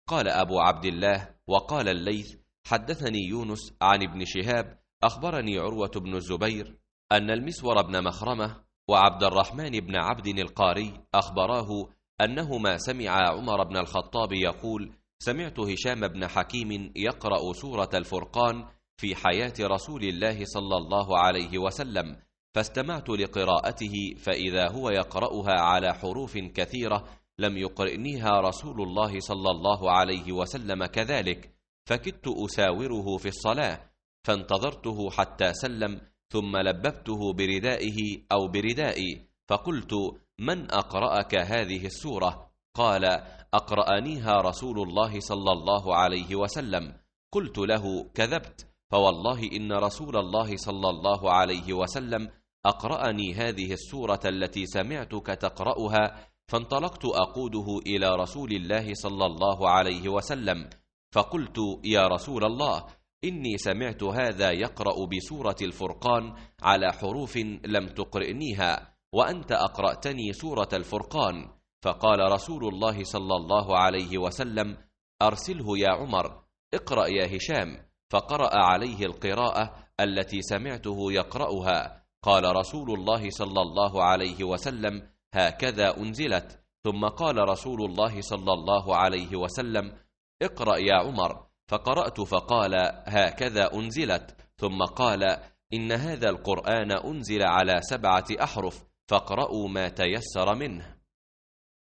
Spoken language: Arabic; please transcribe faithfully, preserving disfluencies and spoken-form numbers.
قال أبو عبد الله: وقال الليث: حدثني يونس عن ابن شهاب أخبرني عروة بن الزبير أن المسور بن مخرمة وعبد الرحمن بن عبد القاري أخبراه أنهما سمع عمر بن الخطاب يقول: سمعت هشام بن حكيم يقرأ سورة الفرقان في حياة رسول الله صلى الله عليه وسلم، فاستمعت لقراءته فإذا هو يقرأها على حروف كثيرة لم يقرئنيها رسول الله صلى الله عليه وسلم كذلك، فكدت أساوره في الصلاة، فانتظرته حتى سلم، ثم لببته بردائه أو بردائي، فقلت: من أقرأك هذه السورة؟ قال: أقرأنيها رسول الله صلى الله عليه وسلم. قلت له: كذبت، فوالله إن رسول الله صلى الله عليه وسلم أقرأني هذه السورة التي سمعتك تقرأها، فانطلقت أقوده إلى رسول الله صلى الله عليه وسلم، فقلت: يا رسول الله، إني سمعت هذا يقرأ بسورة الفرقان على حروف لم تقرئنيها، وأنت أقرأتني سورة الفرقان. فقال رسول الله صلى الله عليه وسلم: أرسله يا عمر، اقرأ يا هشام. فقرأ عليه القراءة التي سمعته يقرأها. قال رسول الله صلى الله عليه وسلم: هكذا أنزلت. ثم قال رسول الله صلى الله عليه وسلم: اقرأ يا عمر. فقرأت فقال: هكذا أنزلت. ثم قال: إن هذا القرآن أنزل على سبعة أحرف، فاقرأوا ما تيسر منه.